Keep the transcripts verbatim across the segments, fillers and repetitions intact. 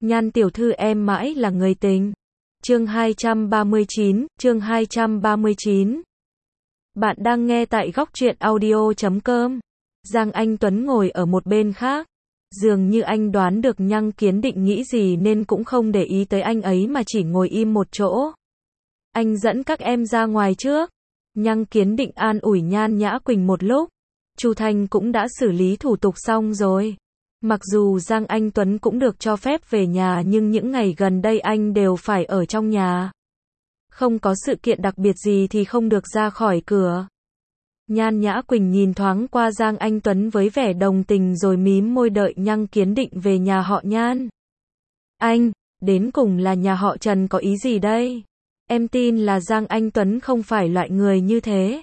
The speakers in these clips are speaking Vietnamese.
Nhan tiểu thư em mãi là người tình. Chương hai trăm ba mươi chín, chương hai trăm ba mươi chín. Bạn đang nghe tại góc truyện audio chấm com. Giang Anh Tuấn ngồi ở một bên khác. Dường như anh đoán được Nhăng Kiến Định nghĩ gì nên cũng không để ý tới anh ấy mà chỉ ngồi im một chỗ. Anh dẫn các em ra ngoài trước. Nhăng Kiến Định an ủi Nhan Nhã Quỳnh một lúc. Chu Thanh cũng đã xử lý thủ tục xong rồi. Mặc dù Giang Anh Tuấn cũng được cho phép về nhà nhưng những ngày gần đây anh đều phải ở trong nhà. Không có sự kiện đặc biệt gì thì không được ra khỏi cửa. Nhan Nhã Quỳnh nhìn thoáng qua Giang Anh Tuấn với vẻ đồng tình rồi mím môi đợi Nhăng Kiến Định về nhà họ Nhan. Anh, đến cùng là nhà họ Trần có ý gì đây? Em tin là Giang Anh Tuấn không phải loại người như thế.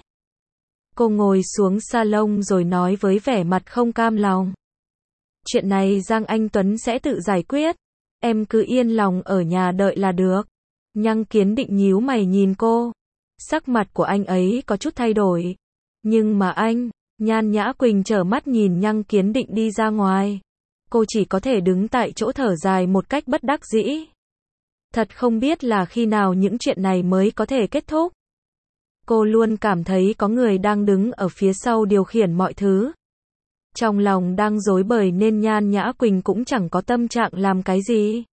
Cô ngồi xuống salon rồi nói với vẻ mặt không cam lòng. Chuyện này Giang Anh Tuấn sẽ tự giải quyết. Em cứ yên lòng ở nhà đợi là được. Nhăng Kiến Định nhíu mày nhìn cô. Sắc mặt của anh ấy có chút thay đổi. Nhưng mà anh, Nhan Nhã Quỳnh trở mắt nhìn Nhăng Kiến Định đi ra ngoài. Cô chỉ có thể đứng tại chỗ thở dài một cách bất đắc dĩ. Thật không biết là khi nào những chuyện này mới có thể kết thúc. Cô luôn cảm thấy có người đang đứng ở phía sau điều khiển mọi thứ. Trong lòng đang rối bời nên Nhan Nhã Quỳnh cũng chẳng có tâm trạng làm cái gì.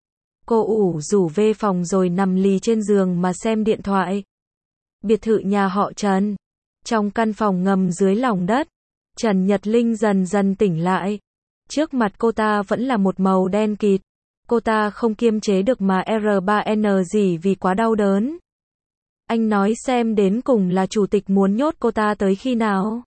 Cô ủ rủ về phòng rồi nằm lì trên giường mà xem điện thoại. Biệt thự nhà họ Trần. Trong căn phòng ngầm dưới lòng đất, Trần Nhật Linh dần dần tỉnh lại. Trước mặt cô ta vẫn là một màu đen kịt. Cô ta không kiềm chế được mà R ba N gì vì quá đau đớn. Anh nói xem đến cùng là chủ tịch muốn nhốt cô ta tới khi nào?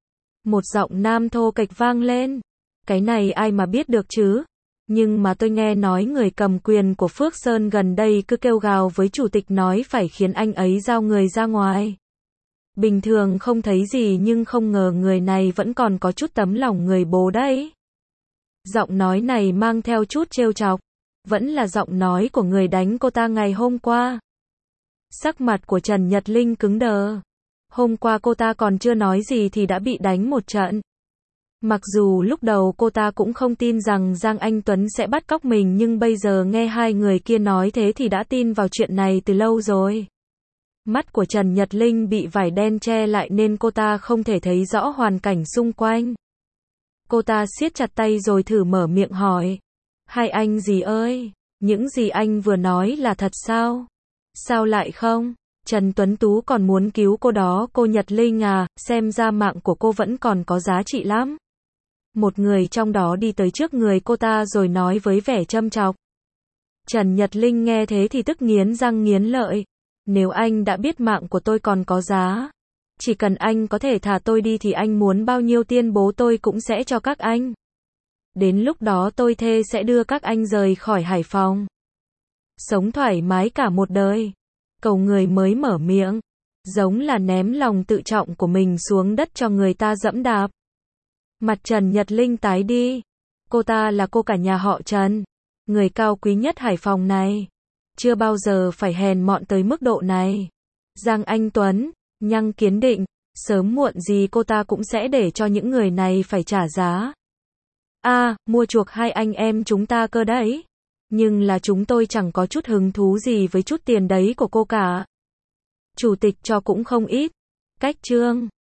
Một giọng nam thô kệch vang lên. Cái này ai mà biết được chứ? Nhưng mà tôi nghe nói người cầm quyền của Phước Sơn gần đây cứ kêu gào với chủ tịch nói phải khiến anh ấy giao người ra ngoài. Bình thường không thấy gì nhưng không ngờ người này vẫn còn có chút tấm lòng người bố đấy. Giọng nói này mang theo chút trêu chọc. Vẫn là giọng nói của người đánh cô ta ngày hôm qua. Sắc mặt của Trần Nhật Linh cứng đờ. Hôm qua cô ta còn chưa nói gì thì đã bị đánh một trận. Mặc dù lúc đầu cô ta cũng không tin rằng Giang Anh Tuấn sẽ bắt cóc mình nhưng bây giờ nghe hai người kia nói thế thì đã tin vào chuyện này từ lâu rồi. Mắt của Trần Nhật Linh bị vải đen che lại nên cô ta không thể thấy rõ hoàn cảnh xung quanh. Cô ta siết chặt tay rồi thử mở miệng hỏi. Hai anh gì ơi, những gì anh vừa nói là thật sao? Sao lại không? Trần Tuấn Tú còn muốn cứu cô đó. Cô Nhật Linh à, xem ra mạng của cô vẫn còn có giá trị lắm. Một người trong đó đi tới trước người cô ta rồi nói với vẻ châm chọc. Trần Nhật Linh nghe thế thì tức nghiến răng nghiến lợi. Nếu anh đã biết mạng của tôi còn có giá, chỉ cần anh có thể thả tôi đi thì anh muốn bao nhiêu tiền bố tôi cũng sẽ cho các anh. Đến lúc đó tôi thề sẽ đưa các anh rời khỏi Hải Phòng. Sống thoải mái cả một đời. Cầu người mới mở miệng, giống là ném lòng tự trọng của mình xuống đất cho người ta dẫm đạp. Mặt Trần Nhật Linh tái đi. Cô ta là cô cả nhà họ Trần, người cao quý nhất Hải Phòng này. Chưa bao giờ phải hèn mọn tới mức độ này. Giang Anh Tuấn, Nhăng Kiến Định, sớm muộn gì cô ta cũng sẽ để cho những người này phải trả giá. À, mua chuộc hai anh em chúng ta cơ đấy. Nhưng là chúng tôi chẳng có chút hứng thú gì với chút tiền đấy của cô cả. Chủ tịch cho cũng không ít. Cách chương